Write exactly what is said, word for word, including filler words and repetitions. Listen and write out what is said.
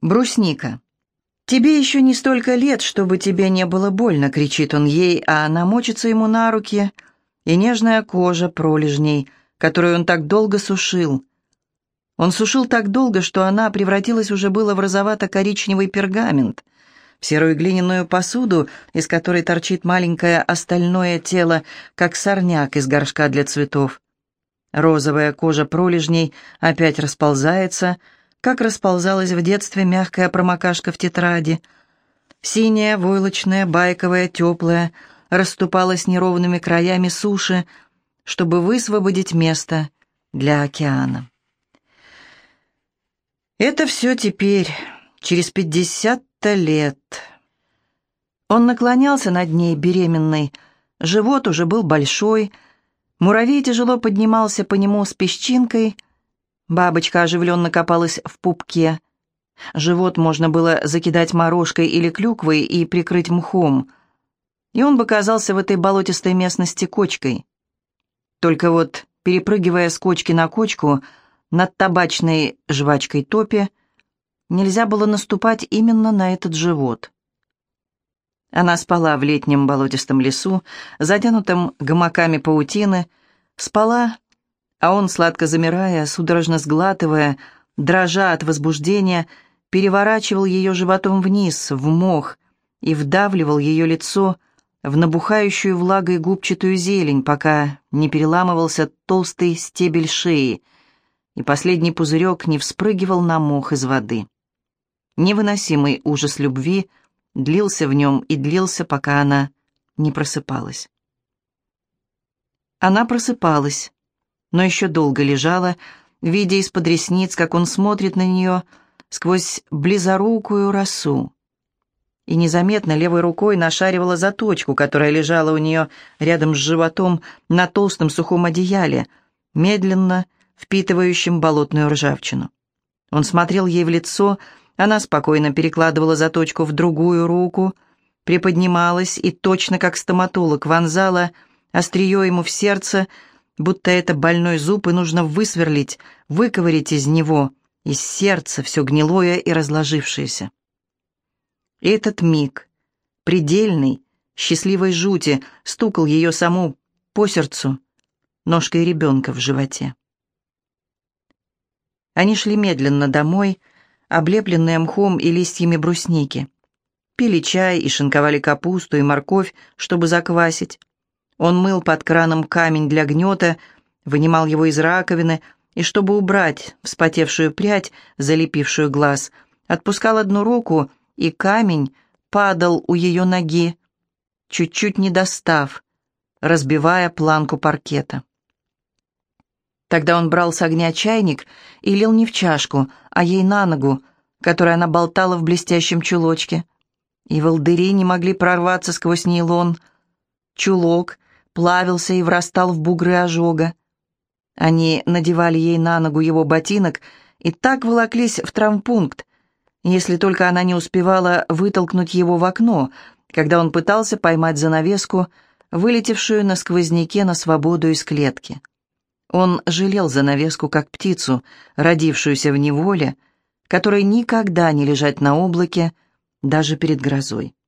Брусника. «Тебе еще не столько лет, чтобы тебе не было больно», — кричит он ей, а она мочится ему на руки, и нежная кожа пролежней, которую он так долго сушил. Он сушил так долго, что она превратилась уже было в розовато-коричневый пергамент, в серую глиняную посуду, из которой торчит маленькое остальное тело, как сорняк из горшка для цветов. Розовая кожа пролежней опять расползается, как расползалась в детстве мягкая промокашка в тетради. Синяя, войлочная, байковая, теплая, расступалась неровными краями суши, чтобы высвободить место для океана. Это все теперь, через пятьдесят-то лет. Он наклонялся над ней, беременной. Живот уже был большой. Муравей тяжело поднимался по нему с песчинкой. Бабочка оживленно копалась в пупке. Живот можно было закидать морожкой или клюквой и прикрыть мхом. И он бы казался в этой болотистой местности кочкой. Только вот, перепрыгивая с кочки на кочку, над табачной жвачкой топи, нельзя было наступать именно на этот живот. Она спала в летнем болотистом лесу, затянутом гамаками паутины, спала, а он, сладко замирая, судорожно сглатывая, дрожа от возбуждения, переворачивал ее животом вниз, в мох, и вдавливал ее лицо в набухающую влагой губчатую зелень, пока не переламывался толстый стебель шеи, и последний пузырек не вспрыгивал на мох из воды. Невыносимый ужас любви длился в нем и длился, пока она не просыпалась. Она просыпалась, но еще долго лежала, видя из-под ресниц, как он смотрит на нее сквозь близорукую росу. И незаметно левой рукой нашаривала заточку, которая лежала у нее рядом с животом на толстом сухом одеяле, медленно впитывающем болотную ржавчину. Он смотрел ей в лицо, она спокойно перекладывала заточку в другую руку, приподнималась и точно как стоматолог вонзала острие ему в сердце, будто это больной зуб, и нужно высверлить, выковырять из него, из сердца, все гнилое и разложившееся. И этот миг, предельный, счастливой жути, стукал ее саму по сердцу ножкой ребенка в животе. Они шли медленно домой, облепленные мхом и листьями брусники. Пили чай и шинковали капусту и морковь, чтобы заквасить. Он мыл под краном камень для гнета, вынимал его из раковины, и, чтобы убрать вспотевшую прядь, залепившую глаз, отпускал одну руку, и камень падал у ее ноги, чуть-чуть не достав, разбивая планку паркета. Тогда он брал с огня чайник и лил не в чашку, а ей на ногу, которую она болтала в блестящем чулочке. И волдыри не могли прорваться сквозь нейлон. Чулок плавился и врастал в бугры ожога. Они надевали ей на ногу его ботинок и так волоклись в травмпункт, если только она не успевала вытолкнуть его в окно, когда он пытался поймать занавеску, вылетевшую на сквозняке на свободу из клетки. Он жалел занавеску, как птицу, родившуюся в неволе, которой никогда не лежать на облаке, даже перед грозой.